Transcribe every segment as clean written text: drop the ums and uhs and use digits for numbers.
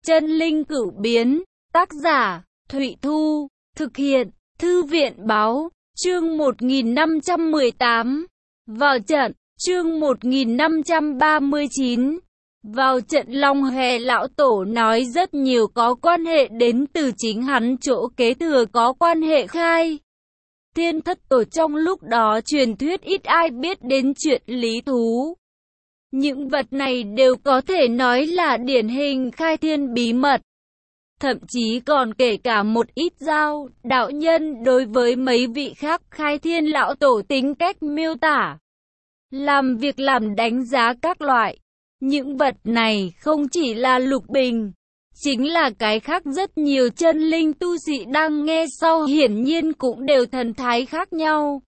Chân linh cửu biến, tác giả, Thụy Thu, thực hiện, Thư viện báo, chương 1518. Vào trận, chương 1539. Vào trận Long Hề lão tổ nói rất nhiều có quan hệ đến từ chính hắn chỗ kế thừa có quan hệ khai thiên thất tổ, trong lúc đó truyền thuyết ít ai biết đến chuyện lý thú. Những vật này đều có thể nói là điển hình khai thiên bí mật. Thậm chí còn kể cả một ít đạo nhân đối với mấy vị khác khai thiên lão tổ tính cách miêu tả, làm việc làm đánh giá các loại. Những vật này không chỉ là Lục Bình, chính là cái khác rất nhiều chân linh tu sĩ đang nghe sau hiển nhiên cũng đều thần thái khác nhau.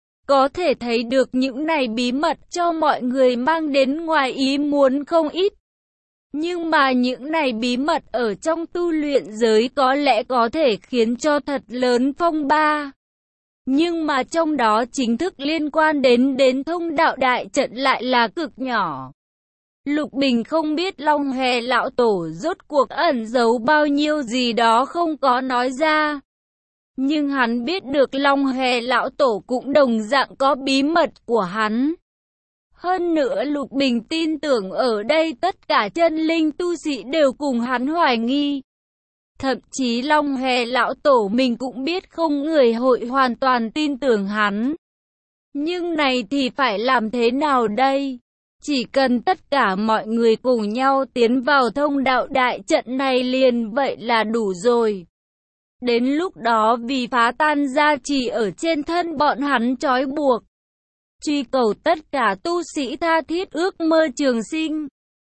Có thể thấy được những này bí mật cho mọi người mang đến ngoài ý muốn không ít. Nhưng mà những này bí mật ở trong tu luyện giới có lẽ có thể khiến cho thật lớn phong ba. Nhưng mà trong đó chính thức liên quan đến thông đạo đại trận lại là cực nhỏ. Lục Bình không biết Long Hề lão tổ rốt cuộc ẩn giấu bao nhiêu gì đó không có nói ra. Nhưng hắn biết được Long Hề lão tổ cũng đồng dạng có bí mật của hắn. Hơn nữa Lục Bình tin tưởng ở đây tất cả chân linh tu sĩ đều cùng hắn hoài nghi. Thậm chí Long Hề lão tổ mình cũng biết không người hội hoàn toàn tin tưởng hắn. Nhưng này thì phải làm thế nào đây? Chỉ cần tất cả mọi người cùng nhau tiến vào thông đạo đại trận này liền vậy là đủ rồi. Đến lúc đó vì phá tan gia trì ở trên thân bọn hắn trói buộc, truy cầu tất cả tu sĩ tha thiết ước mơ trường sinh.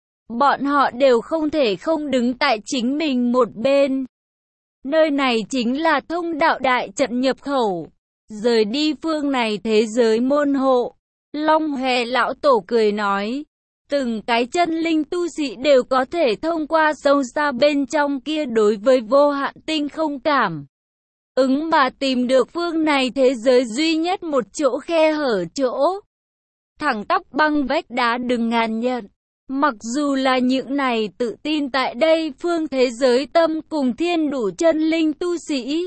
Bọn họ đều không thể không đứng tại chính mình một bên. Nơi này chính là thông đạo đại trận nhập khẩu, rời đi phương này thế giới môn hộ. Long Hề lão tổ cười nói, từng cái chân linh tu sĩ đều có thể thông qua sâu xa bên trong kia đối với vô hạn tinh không cảm ứng mà tìm được phương này thế giới duy nhất một chỗ khe hở chỗ. Thẳng tắp băng vách đá đừng ngàn nhận. Mặc dù là những này tự tin tại đây phương thế giới tâm cùng thiên đủ chân linh tu sĩ,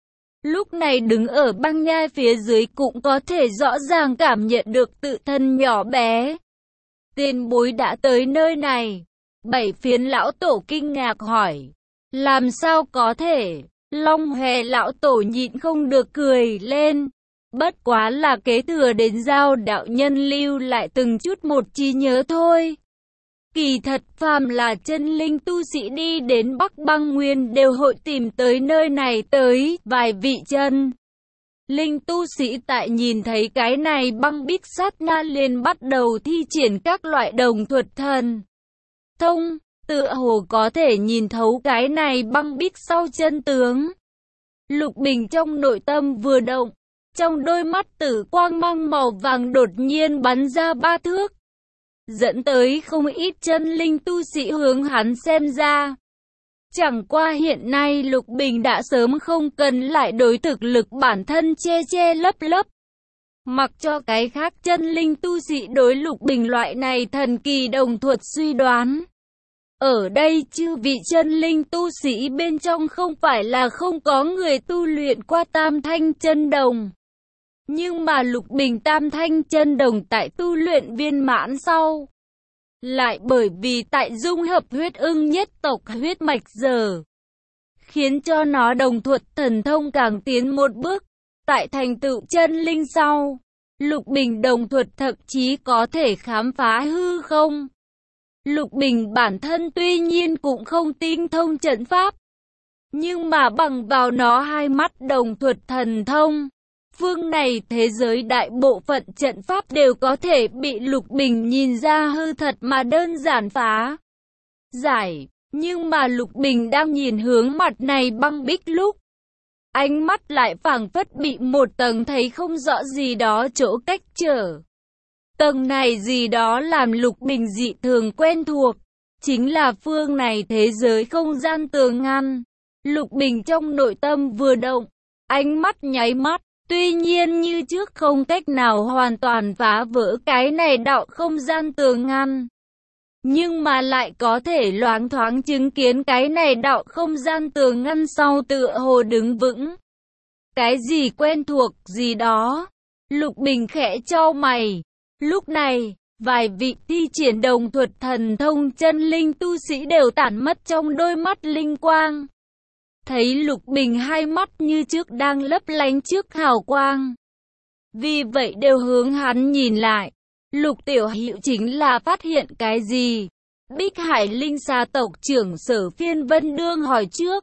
lúc này đứng ở băng nhai phía dưới cũng có thể rõ ràng cảm nhận được tự thân nhỏ bé. Tiền bối đã tới nơi này. Bảy phiến lão tổ kinh ngạc hỏi. Làm sao có thể? Long Hề lão tổ nhịn không được cười lên. Bất quá là kế thừa đến giao đạo nhân lưu lại từng chút một trí nhớ thôi. Kỳ thật phàm là chân linh tu sĩ đi đến Bắc Băng Nguyên đều hội tìm tới nơi này tới vài vị chân linh tu sĩ tại nhìn thấy cái này băng bích sát na liền bắt đầu thi triển các loại đồng thuật thần thông, tựa hồ có thể nhìn thấu cái này băng bích sau chân tướng. Lục Bình trong nội tâm vừa động, trong đôi mắt tử quang mang màu vàng đột nhiên bắn ra 3 thước. Dẫn tới không ít chân linh tu sĩ hướng hắn xem ra. Chẳng qua hiện nay Lục Bình đã sớm không cần lại đối thực lực bản thân che lấp. Mặc cho cái khác chân linh tu sĩ đối Lục Bình loại này thần kỳ đồng thuật suy đoán. Ở đây chư vị chân linh tu sĩ bên trong không phải là không có người tu luyện qua tam thanh chân đồng. Nhưng mà Lục Bình tam thanh chân đồng tại tu luyện viên mãn sau, lại bởi vì tại dung hợp huyết ưng nhất tộc huyết mạch giờ, khiến cho nó đồng thuật thần thông càng tiến một bước. Tại thành tựu chân linh sau, Lục Bình đồng thuật thậm chí có thể khám phá hư không. Lục Bình bản thân tuy nhiên cũng không tinh thông trận pháp, nhưng mà bằng vào nó hai mắt đồng thuật thần thông, phương này thế giới đại bộ phận trận pháp đều có thể bị Lục Bình nhìn ra hư thật mà đơn giản phá giải. Nhưng mà Lục Bình đang nhìn hướng mặt này băng bích lúc, ánh mắt lại phảng phất bị một tầng thấy không rõ gì đó chỗ cách trở. Tầng này gì đó làm Lục Bình dị thường quen thuộc, chính là phương này thế giới không gian tường ngăn. Lục Bình trong nội tâm vừa động, ánh mắt nháy mắt. Tuy nhiên như trước không cách nào hoàn toàn phá vỡ cái này đạo không gian tường ngăn. nhưng mà lại có thể loáng thoáng chứng kiến cái này đạo không gian tường ngăn sau tựa hồ đứng vững. Cái gì quen thuộc gì đó. Lục Bình khẽ chau mày. Lúc này, vài vị thi triển đồng thuật thần thông chân linh tu sĩ đều tản mất trong đôi mắt linh quang. Thấy Lục Bình hai mắt như trước đang lấp lánh trước hào quang. Vì vậy đều hướng hắn nhìn lại. Lục Tiểu Hữu chính là phát hiện cái gì? Bích Hải Linh Xà tộc trưởng Sở Phiên Vân đương hỏi trước.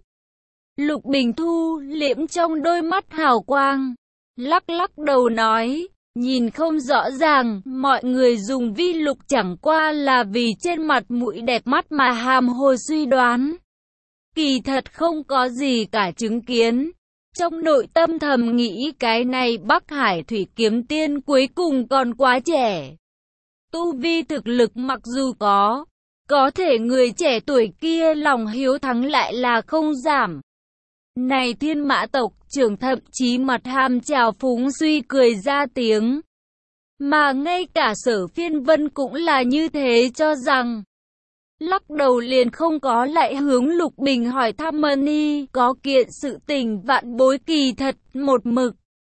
Lục Bình thu liễm trong đôi mắt hào quang, lắc lắc đầu nói, nhìn không rõ ràng, mọi người dùng vi lục chẳng qua là vì trên mặt mũi đẹp mắt mà hàm hồ suy đoán. Kỳ thật không có gì cả chứng kiến. Trong nội tâm thầm nghĩ cái này Bắc Hải Thủy Kiếm Tiên cuối cùng còn quá trẻ. Tu vi thực lực mặc dù có thể người trẻ tuổi kia lòng hiếu thắng lại là không giảm. Này Thiên Mã tộc trưởng thậm chí mặt hàm trào phúng suy cười ra tiếng. Mà ngay cả Sở Phiên Vân cũng là như thế cho rằng. Lắc đầu liền không có lại hướng Lục Bình hỏi thăm Mani có kiện sự tình vạn bối kỳ thật một mực.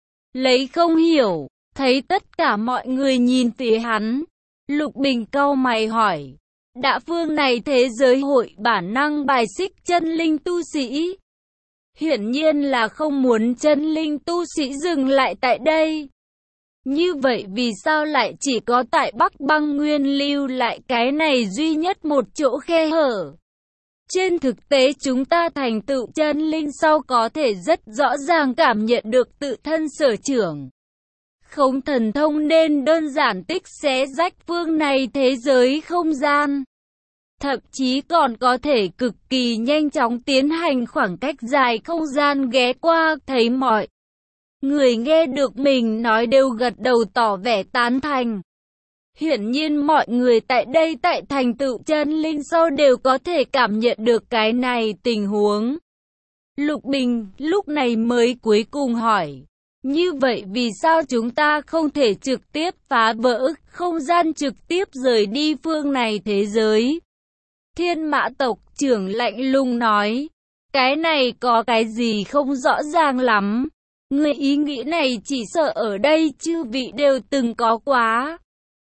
Lấy không hiểu, thấy tất cả mọi người nhìn phía hắn. Lục Bình cau mày hỏi. Đã phương này thế giới hội bản năng bài xích chân linh tu sĩ. Hiển nhiên là không muốn chân linh tu sĩ dừng lại tại đây. Như vậy vì sao lại chỉ có tại Bắc Băng Nguyên lưu lại cái này duy nhất một chỗ khe hở? Trên thực tế chúng ta thành tựu chân linh sau có thể rất rõ ràng cảm nhận được tự thân sở trưởng. Không thần thông nên đơn giản tích xé rách phương này thế giới không gian. Thậm chí còn có thể cực kỳ nhanh chóng tiến hành khoảng cách dài không gian ghé qua, thấy mọi người nghe được mình nói đều gật đầu tỏ vẻ tán thành. Hiển nhiên mọi người tại đây tại thành tựu chân linh sau đều có thể cảm nhận được cái này tình huống. Lục Bình lúc này mới cuối cùng hỏi. Như vậy vì sao chúng ta không thể trực tiếp phá vỡ không gian trực tiếp rời đi phương này thế giới? Thiên Mã tộc trưởng lạnh lùng nói. Cái này có cái gì không rõ ràng lắm. Người ý nghĩ này chỉ sợ ở đây chư vị đều từng có quá.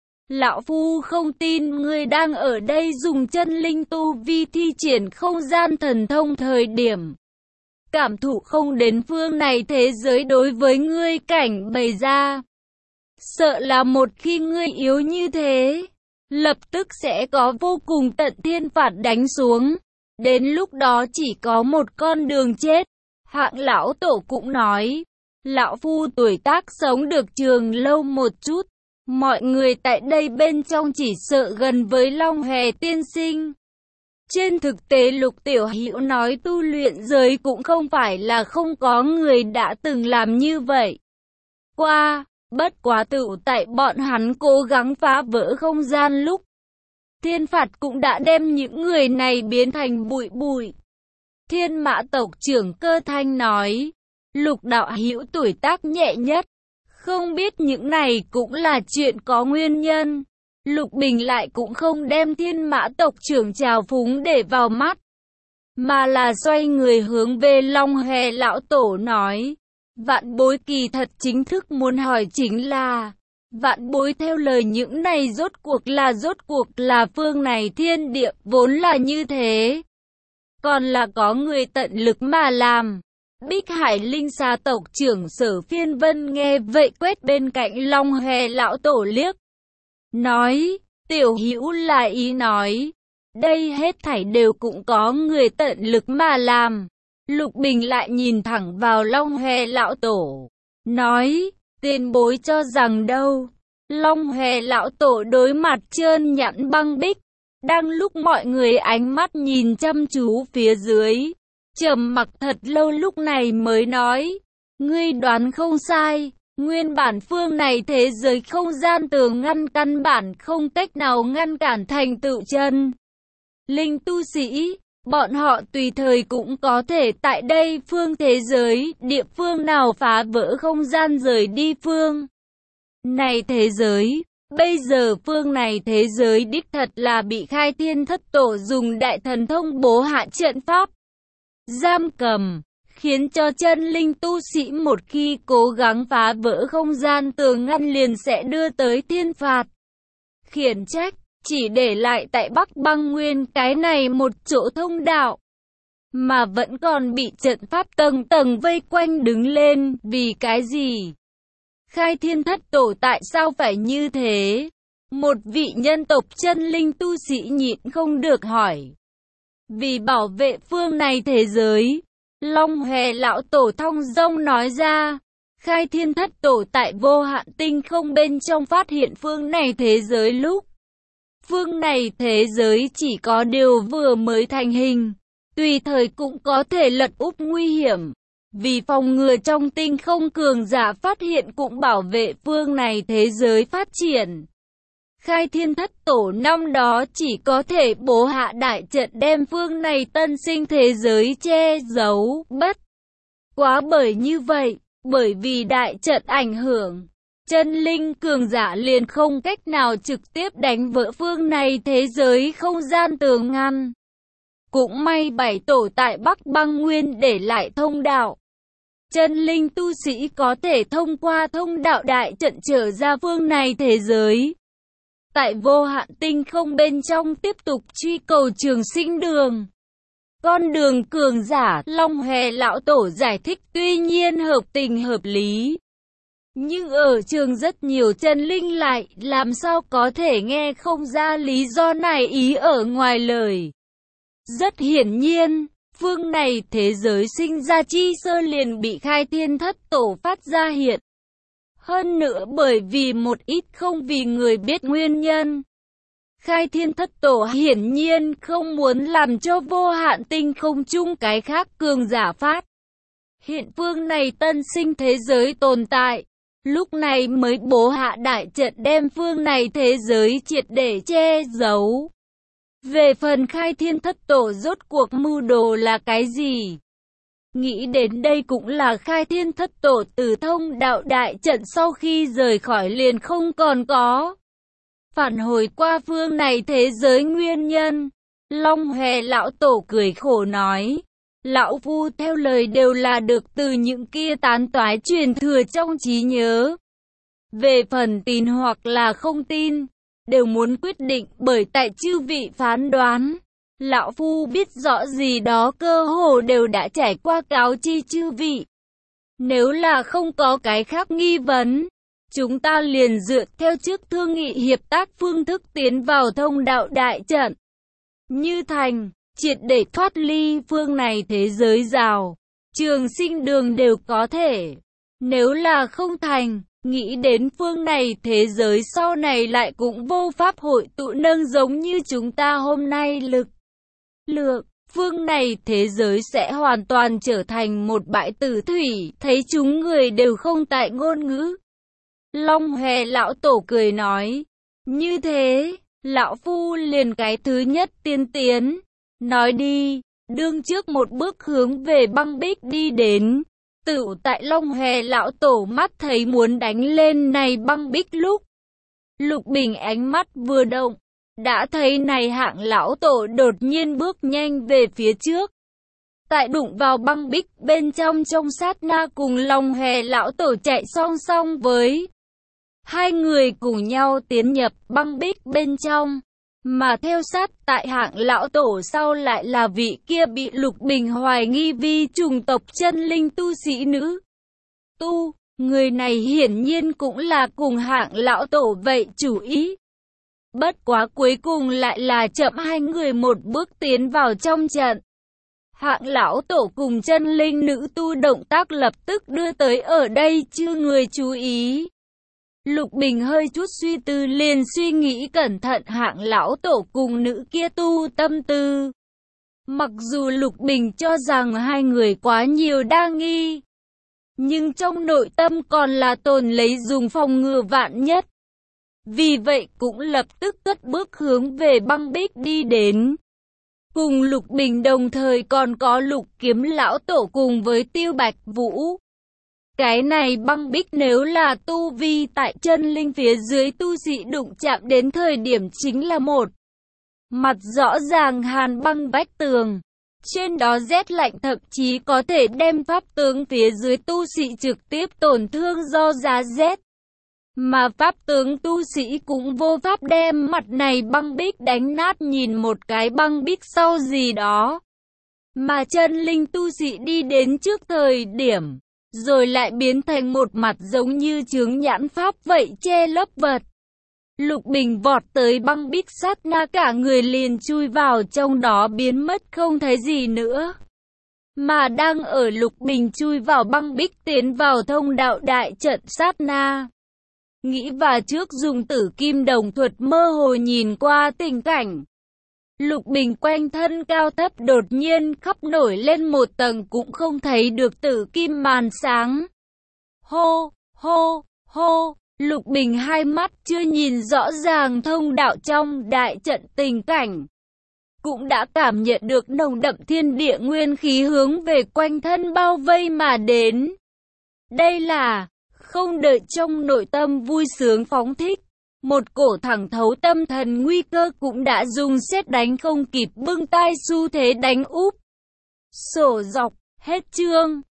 Lão Phu không tin ngươi đang ở đây dùng chân linh tu vi thi triển không gian thần thông thời điểm. Cảm thụ không đến phương này thế giới đối với ngươi cảnh bày ra. Sợ là một khi ngươi yếu như thế, lập tức sẽ có vô cùng tận thiên phạt đánh xuống. Đến lúc đó chỉ có một con đường chết. Hạng lão tổ cũng nói. Lão Phu tuổi tác sống được trường lâu một chút. Mọi người tại đây bên trong chỉ sợ gần với Long Hề tiên sinh. Trên thực tế Lục Tiểu Hữu nói tu luyện giới cũng không phải là không có người đã từng làm như vậy. Bất quá tự tại bọn hắn cố gắng phá vỡ không gian lúc. Thiên phạt cũng đã đem những người này biến thành bụi bụi. Thiên Mã tộc trưởng Cơ Thanh nói. Lục đạo hữu tuổi tác nhẹ nhất. Không biết những này cũng là chuyện có nguyên nhân. Lục Bình lại cũng không đem Thiên Mã tộc trưởng trào phúng để vào mắt. Mà là xoay người hướng về Long Hề lão tổ nói. Vạn bối kỳ thật chính thức muốn hỏi chính là. Vạn bối theo lời những này rốt cuộc là phương này thiên địa vốn là như thế. Còn là có người tận lực mà làm. Bích Hải Linh Xà tộc trưởng Sở Phiên Vân nghe vậy quét bên cạnh Long Hề lão tổ liếc. Nói, Tiểu Hữu là ý nói. Đây hết thảy đều cũng có người tận lực mà làm. Lục Bình lại nhìn thẳng vào Long Hề lão tổ. Nói, tiền bối cho rằng đâu. Long Hề lão tổ đối mặt trơn nhẵn băng bích. Đang lúc mọi người ánh mắt nhìn chăm chú phía dưới. Trầm mặc thật lâu lúc này mới nói. Ngươi đoán không sai. Nguyên bản phương này thế giới không gian tường ngăn căn bản không cách nào ngăn cản thành tựu chân linh tu sĩ. Bọn họ tùy thời cũng có thể tại đây phương thế giới, địa phương nào phá vỡ không gian rời đi phương này thế giới. Bây giờ phương này thế giới đích thật là bị Khai Thiên Thất Tổ dùng đại thần thông bố hạ trận pháp giam cầm, khiến cho chân linh tu sĩ một khi cố gắng phá vỡ không gian tường ngăn liền sẽ đưa tới thiên phạt, khiển trách, chỉ để lại tại Bắc Băng Nguyên cái này một chỗ thông đạo, mà vẫn còn bị trận pháp tầng tầng vây quanh đứng lên, vì cái gì? Khai Thiên Thất Tổ tại sao phải như thế? Một vị nhân tộc chân linh tu sĩ nhịn không được hỏi. Vì bảo vệ phương này thế giới, Long Hòe lão tổ thong dong nói ra. Khai Thiên Thất Tổ tại vô hạn tinh không bên trong phát hiện phương này thế giới lúc phương này thế giới chỉ có điều vừa mới thành hình, tùy thời cũng có thể lật úp nguy hiểm. Vì phòng ngừa trong tinh không cường giả phát hiện cũng bảo vệ phương này thế giới phát triển, Khai Thiên Thất Tổ năm đó chỉ có thể bố hạ đại trận đem phương này tân sinh thế giới che giấu, bất quá bởi như vậy, bởi vì đại trận ảnh hưởng, chân linh cường giả liền không cách nào trực tiếp đánh vỡ phương này thế giới không gian tường ngăn. Cũng may bảy tổ tại Bắc Băng Nguyên để lại thông đạo. Chân linh tu sĩ có thể thông qua thông đạo đại trận trở ra phương này thế giới. Tại vô hạn tinh không bên trong tiếp tục truy cầu trường sinh đường. Con đường cường giả, Long Hòe lão tổ giải thích tuy nhiên hợp tình hợp lý. Nhưng ở trường rất nhiều chân linh lại làm sao có thể nghe không ra lý do này ý ở ngoài lời. Rất hiển nhiên, phương này thế giới sinh ra chi sơ liền bị Khai Thiên Thất Tổ phát ra hiện. Hơn nữa bởi vì một ít không vì người biết nguyên nhân. Khai Thiên Thất Tổ hiển nhiên không muốn làm cho vô hạn tinh không chung cái khác cường giả phát. Hiện phương này tân sinh thế giới tồn tại. Lúc này mới bố hạ đại trận đem phương này thế giới triệt để che giấu. Về phần Khai Thiên Thất Tổ rốt cuộc mưu đồ là cái gì? Nghĩ đến đây cũng là Khai Thiên Thất Tổ từ thông đạo đại trận sau khi rời khỏi liền không còn có phản hồi qua phương này thế giới nguyên nhân. Long Hòe lão tổ cười khổ nói. Lão phu theo lời đều là được từ những kia tán toái truyền thừa trong trí nhớ. Về phần tin hoặc là không tin, đều muốn quyết định bởi tại chư vị phán đoán. Lão phu biết rõ gì đó cơ hồ đều đã trải qua cáo chi chư vị. Nếu là không có cái khác nghi vấn, chúng ta liền dựa theo trước thương nghị hiệp tác phương thức tiến vào thông đạo đại trận. Như thành, triệt để thoát ly phương này thế giới rào, trường sinh đường đều có thể. Nếu là không thành, nghĩ đến phương này thế giới sau này lại cũng vô pháp hội tụ nâng giống như chúng ta hôm nay lực lượng, phương này thế giới sẽ hoàn toàn trở thành một bãi tử thủy, thấy chúng người đều không tại ngôn ngữ. Long Hòe lão tổ cười nói, như thế, lão phu liền cái thứ nhất tiên tiến, nói đi, đương trước một bước hướng về băng bích đi đến. Tựu tại Long Hòe lão tổ mắt thấy muốn đánh lên này băng bích lúc, Lục Bình ánh mắt vừa động, đã thấy này hạng lão tổ đột nhiên bước nhanh về phía trước. Tại đụng vào băng bích bên trong sát na cùng Long Hòe lão tổ chạy song song với. Hai người cùng nhau tiến nhập băng bích bên trong. Mà theo sát tại hạng lão tổ sau lại là vị kia bị Lục Bình hoài nghi vi chủng tộc chân linh tu sĩ nữ. Người này hiển nhiên cũng là cùng hạng lão tổ vậy chủ ý. Bất quá cuối cùng lại là chậm hai người một bước tiến vào trong trận. Hạng lão tổ cùng chân linh nữ tu động tác lập tức đưa tới ở đây chưa người chú ý. Lục Bình hơi chút suy tư liền suy nghĩ cẩn thận hạng lão tổ cùng nữ kia tu tâm tư. Mặc dù Lục Bình cho rằng hai người quá nhiều đa nghi, nhưng trong nội tâm còn là tồn lấy dùng phòng ngừa vạn nhất. Vì vậy cũng lập tức cất bước hướng về băng bích đi đến. Cùng Lục Bình đồng thời còn có Lục Kiếm lão tổ cùng với Tiêu Bạch Vũ. Cái này băng bích nếu là tu vi tại chân linh phía dưới tu sĩ đụng chạm đến thời điểm chính là một mặt rõ ràng hàn băng vách tường. Trên đó rét lạnh thậm chí có thể đem pháp tướng phía dưới tu sĩ trực tiếp tổn thương do giá rét. Mà pháp tướng tu sĩ cũng vô pháp đem mặt này băng bích đánh nát, nhìn một cái băng bích sau gì đó. Mà chân linh tu sĩ đi đến trước thời điểm, rồi lại biến thành một mặt giống như chướng nhãn pháp vậy che lấp vật. Lục Bình vọt tới băng bích, sát na cả người liền chui vào trong đó biến mất không thấy gì nữa. Mà đang ở Lục Bình chui vào băng bích tiến vào thông đạo đại trận sát na, nghĩ và trước dùng tử kim đồng thuật mơ hồ nhìn qua tình cảnh. Lục Bình quanh thân cao thấp đột nhiên khắp nổi lên một tầng cũng không thấy được tử kim màn sáng. Hô, hô, hô, Lục Bình hai mắt chưa nhìn rõ ràng thông đạo trong đại trận tình cảnh, cũng đã cảm nhận được nồng đậm thiên địa nguyên khí hướng về quanh thân bao vây mà đến. Đây là, không đợi trong nội tâm vui sướng phóng thích, một cổ thẳng thấu tâm thần nguy cơ cũng đã dùng sét đánh không kịp bưng tai xu thế đánh úp. Sổ dọc, hết chương.